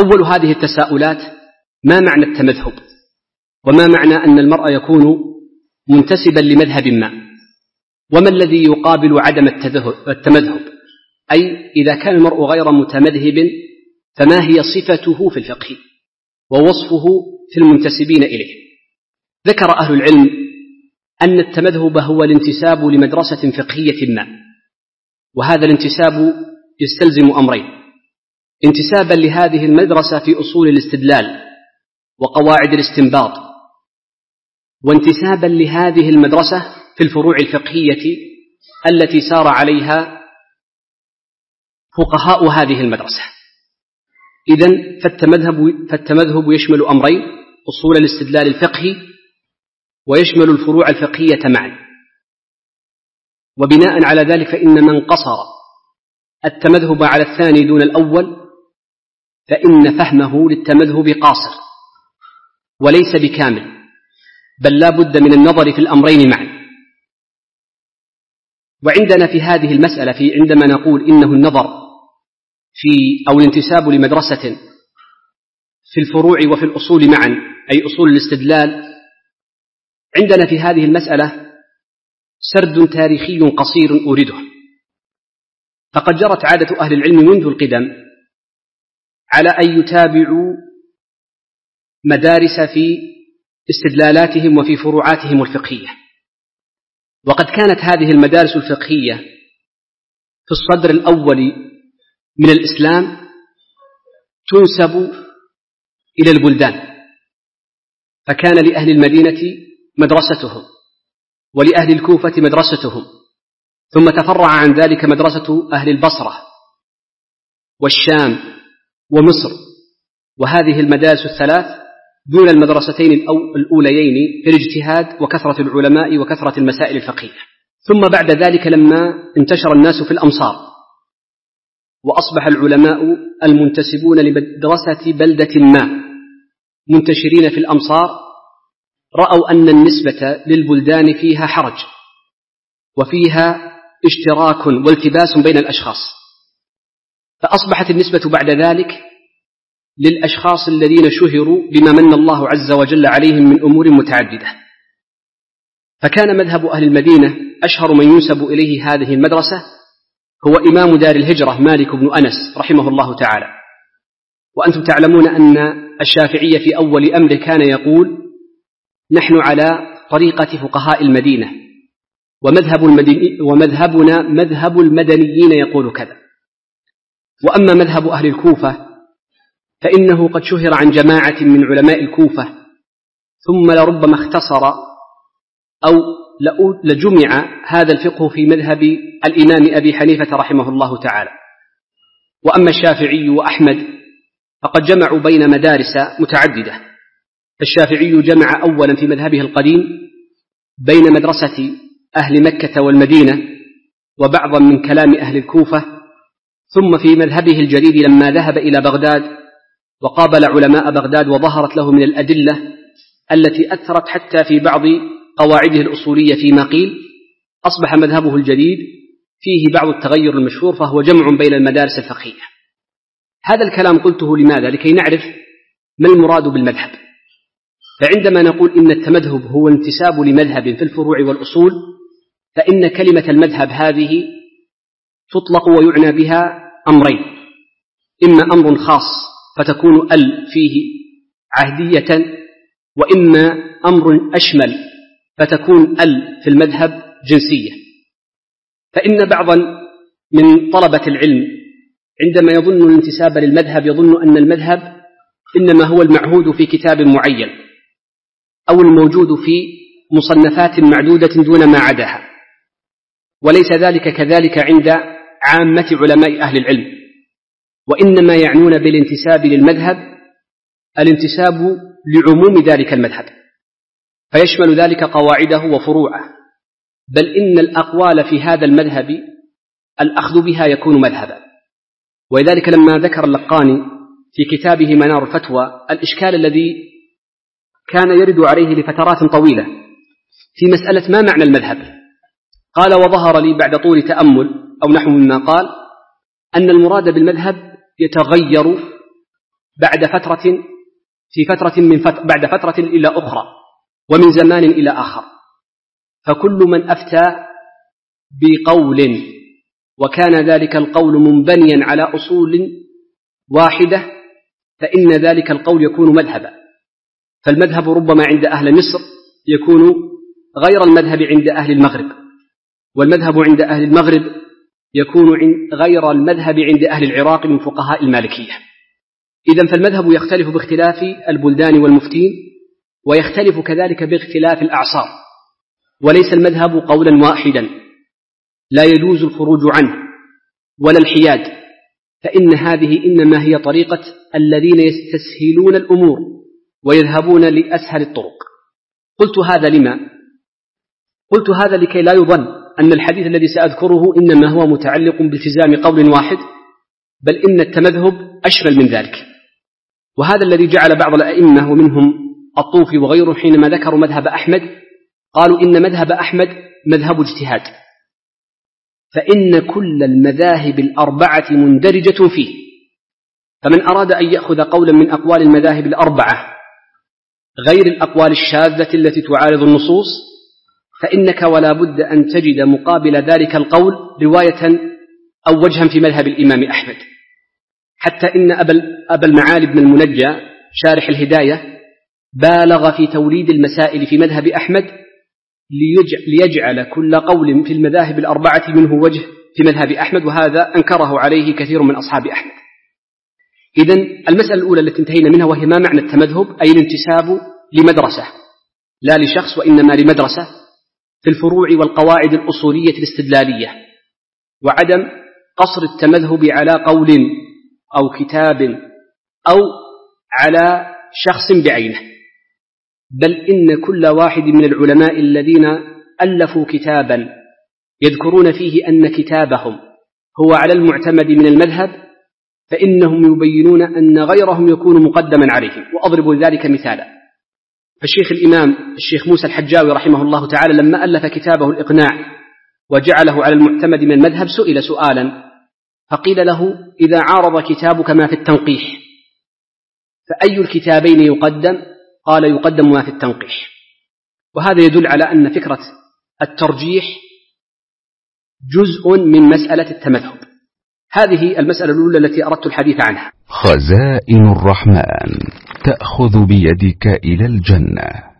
أول هذه التساؤلات: ما معنى التمذهب؟ وما معنى أن المرء يكون منتسبا لمذهب ما؟ وما الذي يقابل عدم التمذهب؟ أي إذا كان المرء غير متمذهب فما هي صفته في الفقه ووصفه في المنتسبين إليه؟ ذكر أهل العلم أن التمذهب هو الانتساب لمدرسة فقهية ما، وهذا الانتساب يستلزم أمرين: انتسابا لهذه المدرسة في أصول الاستدلال وقواعد الاستنباط، وانتسابا لهذه المدرسة في الفروع الفقهية التي سار عليها فقهاء هذه المدرسة. إذن فالتمذهب يشمل أمرين: أصول الاستدلال الفقهي ويشمل الفروع الفقهية معا. وبناء على ذلك فإن من قصر التمذهب على الثاني دون الأول فإن فهمه للتمذهب قاصر وليس بكامل، بل لا بد من النظر في الأمرين معا. وعندنا في هذه المسألة عندما نقول إنه النظر أو الانتساب لمدرسة في الفروع وفي الأصول معا، أي أصول الاستدلال، عندنا في هذه المسألة سرد تاريخي قصير أورده. فقد جرت عادة أهل العلم منذ القدم على أن يتابعوا مدارس في استدلالاتهم وفي فروعاتهم الفقهية، وقد كانت هذه المدارس الفقهية في الصدر الأول من الإسلام تنسب إلى البلدان، فكان لأهل المدينة مدرستهم ولأهل الكوفة مدرستهم، ثم تفرع عن ذلك مدرسة أهل البصرة والشام ومصر، وهذه المدارس الثلاث دون المدرستين الأوليين في الاجتهاد وكثرة العلماء وكثرة المسائل الفقهية. ثم بعد ذلك لما انتشر الناس في الأمصار وأصبح العلماء المنتسبون لمدرسة بلدة ما منتشرين في الأمصار، رأوا أن النسبة للبلدان فيها حرج وفيها اشتراك والتباس بين الأشخاص، فأصبحت النسبة بعد ذلك للأشخاص الذين شهروا بما من الله عز وجل عليهم من أمور متعددة. فكان مذهب أهل المدينة أشهر من ينسب إليه هذه المدرسة هو إمام دار الهجرة مالك بن أنس رحمه الله تعالى. وأنتم تعلمون أن الشافعي في أول أمره كان يقول: نحن على طريقة فقهاء المدينة ومذهبنا مذهب المدنيين يقول كذا. وأما مذهب أهل الكوفة فإنه قد شهر عن جماعة من علماء الكوفة، ثم لربما اختصر أو لجمع هذا الفقه في مذهب الإمام أبي حنيفة رحمه الله تعالى. وأما الشافعي وأحمد فقد جمعوا بين مدارس متعددة. فالشافعي جمع أولا في مذهبه القديم بين مدرسة أهل مكة والمدينة وبعضا من كلام أهل الكوفة، ثم في مذهبه الجديد لما ذهب إلى بغداد وقابل علماء بغداد وظهرت له من الأدلة التي أثرت حتى في بعض قواعده الأصولية فيما قيل، أصبح مذهبه الجديد فيه بعض التغير المشهور، فهو جمع بين المدارس الفقهية. هذا الكلام قلته لماذا؟ لكي نعرف ما المراد بالمذهب. فعندما نقول إن التمذهب هو انتساب لمذهب في الفروع والأصول، فإن كلمة المذهب هذه تطلق ويعنى بها أمرين: إما أمر خاص فتكون فيه عهدية، وإما أمر أشمل فتكون في المذهب جنسية. فإن بعضا من طلبة العلم عندما يظن الانتساب للمذهب يظن أن المذهب إنما هو المعهود في كتاب معين أو الموجود في مصنفات معدودة دون ما عداها، وليس ذلك كذلك عند عامة علماء أهل العلم، وإنما يعنون بالانتساب للمذهب الانتساب لعموم ذلك المذهب، فيشمل ذلك قواعده وفروعه، بل إن الأقوال في هذا المذهب الأخذ بها يكون مذهبا. ولذلك لما ذكر اللقاني في كتابه منار الفتوى الإشكال الذي كان يرد عليه لفترات طويلة في مسألة ما معنى المذهب، قال: وظهر لي بعد طول تأمل أو نحو مما قال أن المراد بالمذهب يتغير بعد فترة إلى أخرى ومن زمان إلى آخر. فكل من أفتى بقول وكان ذلك القول منبنيا على أصول واحدة فإن ذلك القول يكون مذهبا. فالمذهب ربما عند أهل مصر يكون غير المذهب عند أهل المغرب، والمذهب عند أهل المغرب يكون غير المذهب عند أهل العراق من فقهاء المالكية. إذن فالمذهب يختلف باختلاف البلدان والمفتين، ويختلف كذلك باختلاف الأعصار، وليس المذهب قولا واحدا لا يجوز الخروج عنه ولا الحياد، فإن هذه إنما هي طريقة الذين يستسهلون الأمور ويذهبون لأسهل الطرق. قلت هذا لما؟ قلت هذا لكي لا يظن أن الحديث الذي سأذكره إنما هو متعلق بالتزام قول واحد، بل إن التمذهب أشمل من ذلك. وهذا الذي جعل بعض الأئمة ومنهم الطوفي وغيره حينما ذكروا مذهب أحمد قالوا إن مذهب أحمد مذهب اجتهاد، فإن كل المذاهب الأربعة مندرجة فيه. فمن أراد أن يأخذ قولا من أقوال المذاهب الأربعة غير الأقوال الشاذة التي تعارض النصوص، فإنك ولا بد أن تجد مقابل ذلك القول رواية أو وجها في مذهب الإمام أحمد. حتى إن أبا المعالي بن المنجى شارح الهداية بالغ في توليد المسائل في مذهب أحمد ليجعل كل قول في المذاهب الأربعة منه وجه في مذهب أحمد، وهذا أنكره عليه كثير من أصحاب أحمد. إذن المسألة الأولى التي انتهينا منها وهي ما معنى التمذهب، أي الانتساب لمدرسة لا لشخص وإنما لمدرسة في الفروع والقواعد الأصولية الاستدلالية، وعدم قصر التمذهب على قول أو كتاب أو على شخص بعينه، بل إن كل واحد من العلماء الذين ألفوا كتابا يذكرون فيه أن كتابهم هو على المعتمد من المذهب فإنهم يبينون أن غيرهم يكون مقدما عليهم. وأضرب ذلك مثالا، فالشيخ الإمام الشيخ موسى الحجاوي رحمه الله تعالى لما ألف كتابه الإقناع وجعله على المعتمد من المذهب سئل سؤالا فقيل له: إذا عارض كتابك ما في التنقيح فأي الكتابين يقدم؟ قال: يقدم ما في التنقيح. وهذا يدل على أن فكرة الترجيح جزء من مسألة التمذهب. هذه المسألة الأولى التي أردت الحديث عنها. خزائن الرحمن تأخذ بيدك إلى الجنة.